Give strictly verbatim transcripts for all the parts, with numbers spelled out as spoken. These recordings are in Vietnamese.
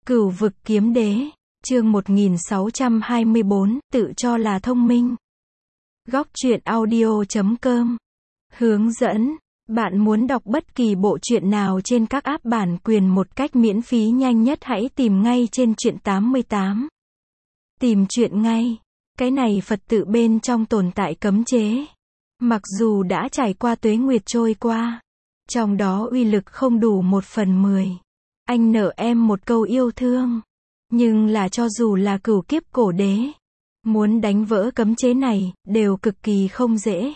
Cửu vực kiếm đế, chương một nghìn sáu trăm hai mươi bốn, tự cho là thông minh. Góc truyện audio chấm com. Hướng dẫn, bạn muốn đọc bất kỳ bộ truyện nào trên các app bản quyền một cách miễn phí nhanh nhất hãy tìm ngay trên truyện tám mươi tám. Tìm truyện ngay. Cái này Phật tự bên trong tồn tại cấm chế. Mặc dù đã trải qua tuế nguyệt trôi qua, trong đó uy lực không đủ một phần mười. Anh nợ em một câu yêu thương. Nhưng là cho dù là cửu kiếp cổ đế, muốn đánh vỡ cấm chế này, đều cực kỳ không dễ.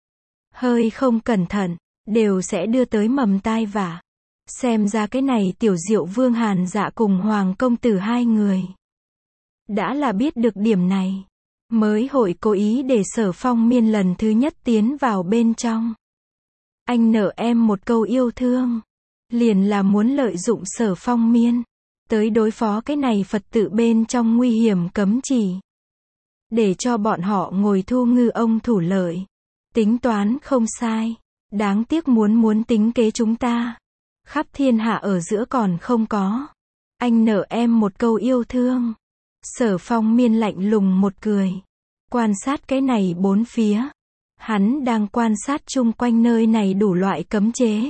Hơi không cẩn thận, đều sẽ đưa tới mầm tai vạ. Xem ra cái này tiểu diệu vương Hàn Dạ cùng Hoàng công tử hai người đã là biết được điểm này, mới hội cố ý để Sở Phong Miên lần thứ nhất tiến vào bên trong. Anh nợ em một câu yêu thương, liền là muốn lợi dụng Sở Phong Miên tới đối phó cái này Phật tự bên trong nguy hiểm cấm chỉ, để cho bọn họ ngồi thu ngư ông thủ lợi. Tính toán không sai, đáng tiếc muốn muốn tính kế chúng ta, khắp thiên hạ ở giữa còn không có. Anh nợ em một câu yêu thương. Sở Phong Miên lạnh lùng một cười, quan sát cái này bốn phía. Hắn đang quan sát chung quanh nơi này đủ loại cấm chế.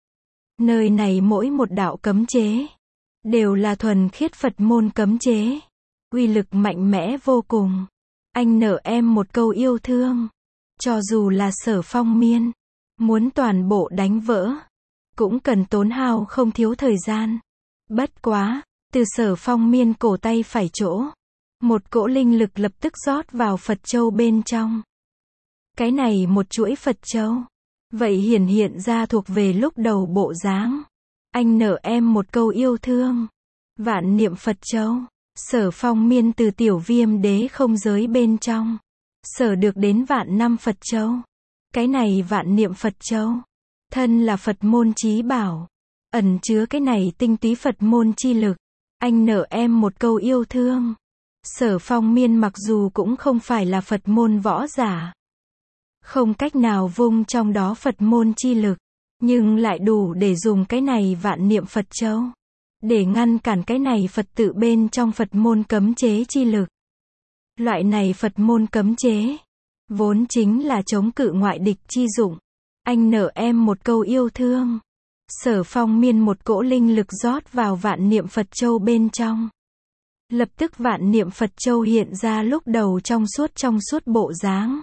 Nơi này mỗi một đạo cấm chế đều là thuần khiết Phật môn cấm chế, uy lực mạnh mẽ vô cùng. Anh nợ em một câu yêu thương, cho dù là Sở Phong Miên muốn toàn bộ đánh vỡ, cũng cần tốn hao không thiếu thời gian. Bất quá, từ Sở Phong Miên cổ tay phải chỗ, một cỗ linh lực lập tức rót vào Phật châu bên trong. Cái này một chuỗi Phật châu, vậy hiển hiện ra thuộc về lúc đầu bộ dáng. Anh nợ em một câu yêu thương. Vạn niệm Phật châu. Sở Phong Miên từ tiểu viêm đế không giới bên trong sở được đến vạn năm Phật châu. Cái này vạn niệm Phật châu, thân là Phật môn chí bảo, ẩn chứa cái này tinh túy Phật môn chi lực. Anh nợ em một câu yêu thương. Sở Phong Miên mặc dù cũng không phải là Phật môn võ giả, không cách nào vung trong đó Phật môn chi lực, nhưng lại đủ để dùng cái này vạn niệm Phật châu để ngăn cản cái này Phật tự bên trong Phật môn cấm chế chi lực. Loại này Phật môn cấm chế vốn chính là chống cự ngoại địch chi dụng. Anh nợ em một câu yêu thương. Sở Phong Miên một cỗ linh lực rót vào vạn niệm Phật châu bên trong. Lập tức vạn niệm Phật châu hiện ra lúc đầu trong suốt trong suốt bộ dáng.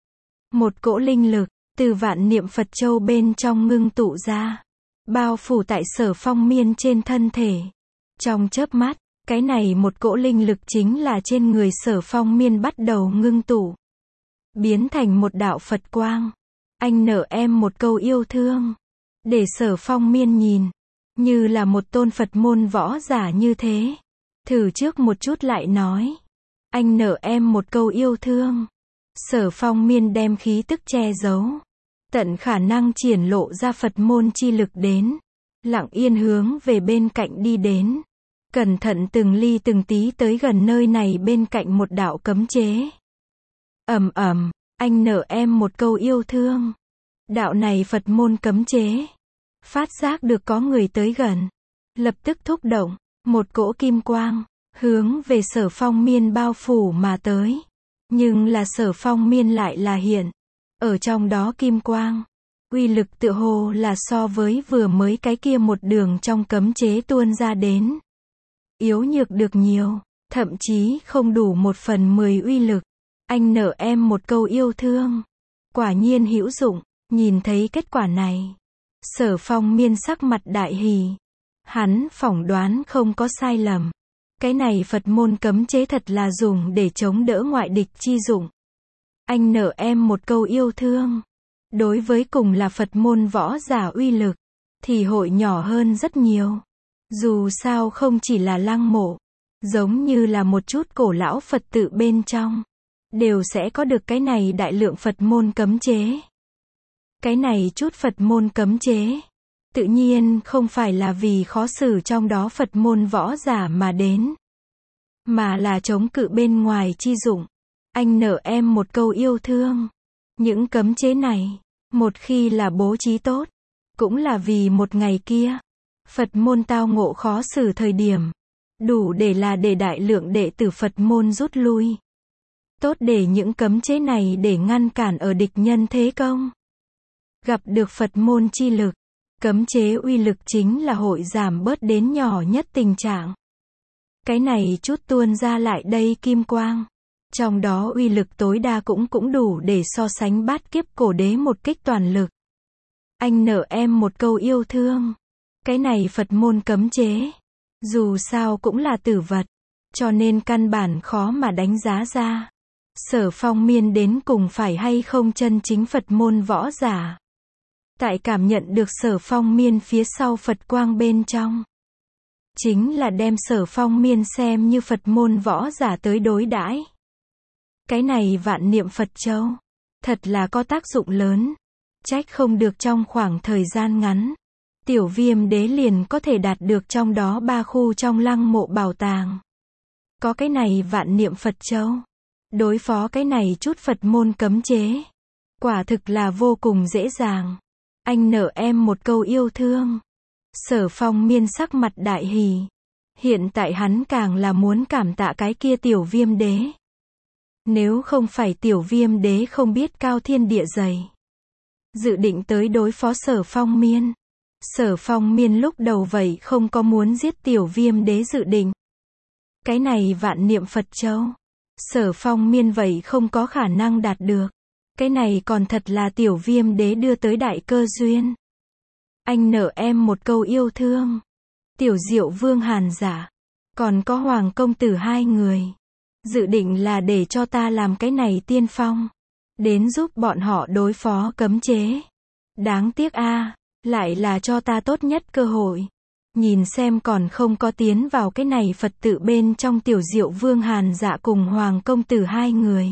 Một cỗ linh lực từ vạn niệm Phật châu bên trong ngưng tụ ra, bao phủ tại Sở Phong Miên trên thân thể. Trong chớp mắt, cái này một cỗ linh lực chính là trên người Sở Phong Miên bắt đầu ngưng tụ, biến thành một đạo Phật quang. Anh nợ em một câu yêu thương, để Sở Phong Miên nhìn, như là một tôn Phật môn võ giả như thế. Thử trước một chút lại nói. Anh nợ em một câu yêu thương. Sở Phong Miên đem khí tức che giấu, tận khả năng triển lộ ra Phật môn chi lực đến, lặng yên hướng về bên cạnh đi đến, cẩn thận từng ly từng tí tới gần nơi này bên cạnh một đạo cấm chế. Ầm ầm, anh nợ em một câu yêu thương. Đạo này Phật môn cấm chế, phát giác được có người tới gần, lập tức thúc động, một cỗ kim quang, hướng về Sở Phong Miên bao phủ mà tới. Nhưng là Sở Phong Miên lại là hiện ở trong đó kim quang, uy lực tựa hồ là so với vừa mới cái kia một đường trong cấm chế tuôn ra đến, yếu nhược được nhiều, thậm chí không đủ một phần mười uy lực. Anh nợ em một câu yêu thương, quả nhiên hữu dụng. Nhìn thấy kết quả này, Sở Phong Miên sắc mặt đại hỉ. Hắn phỏng đoán không có sai lầm, cái này Phật môn cấm chế thật là dùng để chống đỡ ngoại địch chi dụng. Anh nợ em một câu yêu thương, đối với cùng là Phật môn võ giả uy lực thì hội nhỏ hơn rất nhiều. Dù sao không chỉ là lăng mộ, giống như là một chút cổ lão Phật tự bên trong, đều sẽ có được cái này đại lượng Phật môn cấm chế. Cái này chút Phật môn cấm chế, tự nhiên không phải là vì khó xử trong đó Phật môn võ giả mà đến, mà là chống cự bên ngoài chi dụng. Anh nợ em một câu yêu thương. Những cấm chế này, một khi là bố trí tốt, cũng là vì một ngày kia Phật môn tao ngộ khó xử thời điểm, đủ để là để đại lượng đệ tử Phật môn rút lui. Tốt để những cấm chế này để ngăn cản ở địch nhân thế công. Gặp được Phật môn chi lực, cấm chế uy lực chính là hội giảm bớt đến nhỏ nhất tình trạng. Cái này chút tuôn ra lại đây kim quang. Trong đó uy lực tối đa cũng cũng đủ để so sánh bát kiếp cổ đế một kích toàn lực. Anh nợ em một câu yêu thương. Cái này Phật môn cấm chế. Dù sao cũng là tử vật. Cho nên căn bản khó mà đánh giá ra. Sở Phong Miên đến cùng phải hay không chân chính Phật môn võ giả. Tại cảm nhận được Sở Phong Miên phía sau Phật quang bên trong. Chính là đem Sở Phong Miên xem như Phật môn võ giả tới đối đãi. Cái này vạn niệm Phật châu. Thật là có tác dụng lớn. Trách không được trong khoảng thời gian ngắn. Tiểu Viêm đế liền có thể đạt được trong đó ba khu trong lăng mộ bảo tàng. Có cái này vạn niệm Phật châu. Đối phó cái này chút Phật môn cấm chế. Quả thực là vô cùng dễ dàng. Anh nợ em một câu yêu thương. Sở Phong Miên sắc mặt đại hỉ. Hiện tại hắn càng là muốn cảm tạ cái kia Tiểu Viêm đế. Nếu không phải Tiểu Viêm đế không biết cao thiên địa dày. Dự định tới đối phó Sở Phong Miên. Sở Phong Miên lúc đầu vậy không có muốn giết Tiểu Viêm đế dự định. Cái này vạn niệm Phật châu. Sở Phong Miên vậy không có khả năng đạt được. Cái này còn thật là Tiểu Viêm đế đưa tới đại cơ duyên. Anh nợ em một câu yêu thương. Tiểu Diệu Vương Hàn Giả. Còn có Hoàng công tử hai người. Dự định là để cho ta làm cái này tiên phong. Đến giúp bọn họ đối phó cấm chế. Đáng tiếc a, lại là cho ta tốt nhất cơ hội. Nhìn xem còn không có tiến vào cái này Phật tự bên trong Tiểu Diệu Vương Hàn Dạ cùng Hoàng công tử hai người.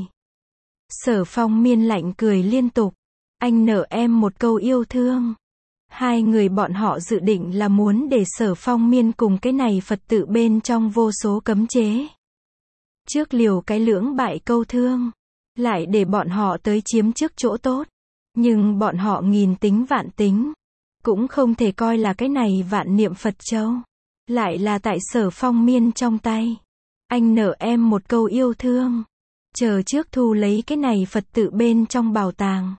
Sở Phong Miên lạnh cười liên tục. Anh nợ em một câu yêu thương. Hai người bọn họ dự định là muốn để Sở Phong Miên cùng cái này Phật tự bên trong vô số cấm chế. Trước liều cái lưỡng bại câu thương. Lại để bọn họ tới chiếm trước chỗ tốt. Nhưng bọn họ nghìn tính vạn tính. Cũng không thể coi là cái này vạn niệm Phật châu. Lại là tại Sở Phong Miên trong tay. Anh nợ em một câu yêu thương. Chờ trước thu lấy cái này Phật tự bên trong bảo tàng.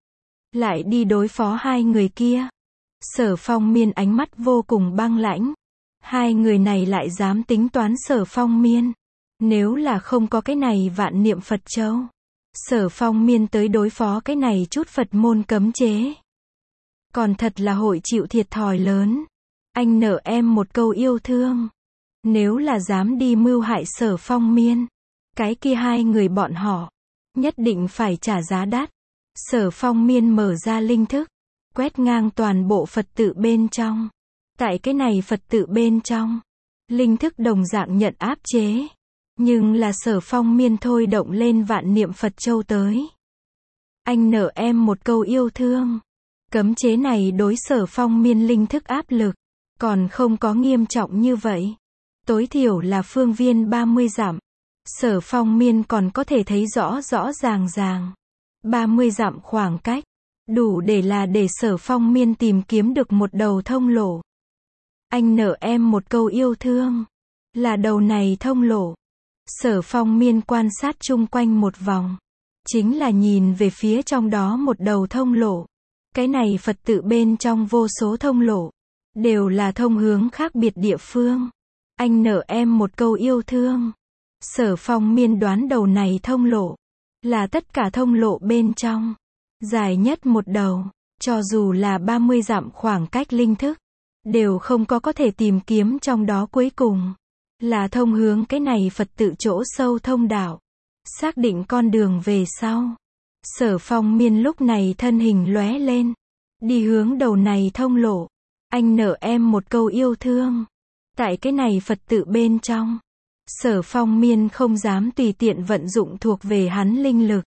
Lại đi đối phó hai người kia. Sở Phong Miên ánh mắt vô cùng băng lãnh. Hai người này lại dám tính toán Sở Phong Miên. Nếu là không có cái này vạn niệm Phật châu. Sở Phong Miên tới đối phó cái này chút Phật môn cấm chế. Còn thật là hội chịu thiệt thòi lớn. Anh nợ em một câu yêu thương. Nếu là dám đi mưu hại Sở Phong Miên. Cái kia hai người bọn họ. Nhất định phải trả giá đắt. Sở Phong Miên mở ra linh thức. Quét ngang toàn bộ Phật tự bên trong. Tại cái này Phật tự bên trong. Linh thức đồng dạng nhận áp chế. Nhưng là Sở Phong Miên thôi động lên vạn niệm Phật châu tới. Anh nợ em một câu yêu thương. Cấm chế này đối Sở Phong Miên linh thức áp lực. Còn không có nghiêm trọng như vậy. Tối thiểu là phương viên ba mươi dặm. Sở Phong Miên còn có thể thấy rõ rõ ràng ràng. ba mươi dặm khoảng cách. Đủ để là để Sở Phong Miên tìm kiếm được một đầu thông lộ. Anh nợ em một câu yêu thương. Là đầu này thông lộ. Sở Phong Miên quan sát chung quanh một vòng. Chính là nhìn về phía trong đó một đầu thông lộ. Cái này Phật tự bên trong vô số thông lộ. Đều là thông hướng khác biệt địa phương. Anh nợ em một câu yêu thương. Sở Phong Miên đoán đầu này thông lộ. Là tất cả thông lộ bên trong. Dài nhất một đầu. Cho dù là ba mươi dặm khoảng cách linh thức. Đều không có có thể tìm kiếm trong đó cuối cùng. Là thông hướng cái này Phật tự chỗ sâu thông đạo. Xác định con đường về sau. Sở Phong Miên lúc này thân hình lóe lên. Đi hướng đầu này thông lộ. Anh nợ em một câu yêu thương. Tại cái này Phật tự bên trong. Sở Phong Miên không dám tùy tiện vận dụng thuộc về hắn linh lực.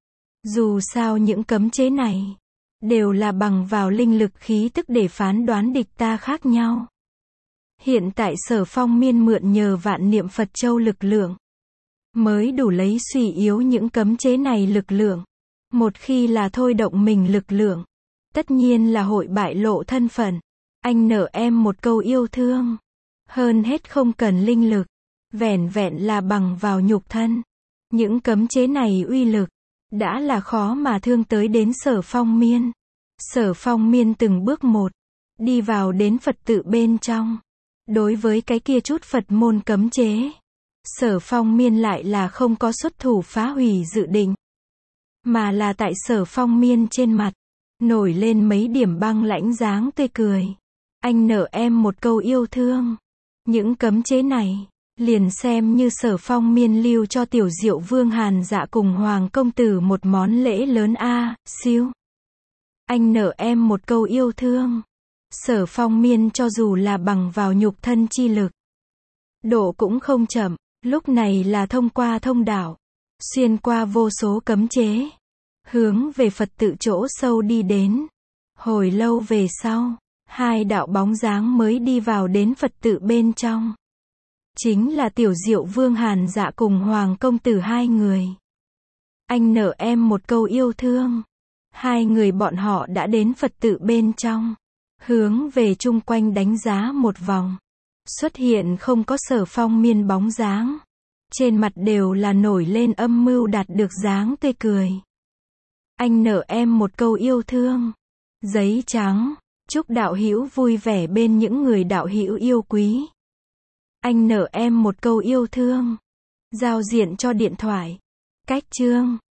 Dù sao những cấm chế này. Đều là bằng vào linh lực khí tức để phán đoán địch ta khác nhau. Hiện tại Sở Phong Miên mượn nhờ vạn niệm Phật châu lực lượng. Mới đủ lấy suy yếu những cấm chế này lực lượng. Một khi là thôi động mình lực lượng. Tất nhiên là hội bại lộ thân phận. Anh nợ em một câu yêu thương. Hơn hết không cần linh lực, vẻn vẹn là bằng vào nhục thân. Những cấm chế này uy lực, đã là khó mà thương tới đến Sở Phong Miên. Sở Phong Miên từng bước một, đi vào đến Phật tự bên trong. Đối với cái kia chút Phật môn cấm chế, Sở Phong Miên lại là không có xuất thủ phá hủy dự định. Mà là tại Sở Phong Miên trên mặt, nổi lên mấy điểm băng lãnh dáng tươi cười. Anh nợ em một câu yêu thương. Những cấm chế này, liền xem như Sở Phong Miên lưu cho tiểu Diệu Vương Hàn Dạ cùng Hoàng công tử một món lễ lớn a, siêu. Anh nợ em một câu yêu thương. Sở Phong Miên cho dù là bằng vào nhục thân chi lực, độ cũng không chậm, lúc này là thông qua thông đạo, xuyên qua vô số cấm chế, hướng về Phật tự chỗ sâu đi đến. Hồi lâu về sau, hai đạo bóng dáng mới đi vào đến Phật tự bên trong. Chính là tiểu Diệu Vương Hàn Dạ cùng Hoàng công tử hai người. Anh nợ em một câu yêu thương. Hai người bọn họ đã đến Phật tự bên trong, hướng về chung quanh đánh giá một vòng. Xuất hiện không có Sở Phong Miên bóng dáng. Trên mặt đều là nổi lên âm mưu đạt được dáng tươi cười. Anh nợ em một câu yêu thương. Giấy trắng, chúc đạo hữu vui vẻ bên những người đạo hữu yêu quý. Anh nợ em một câu yêu thương. Giao diện cho điện thoại. Cách chương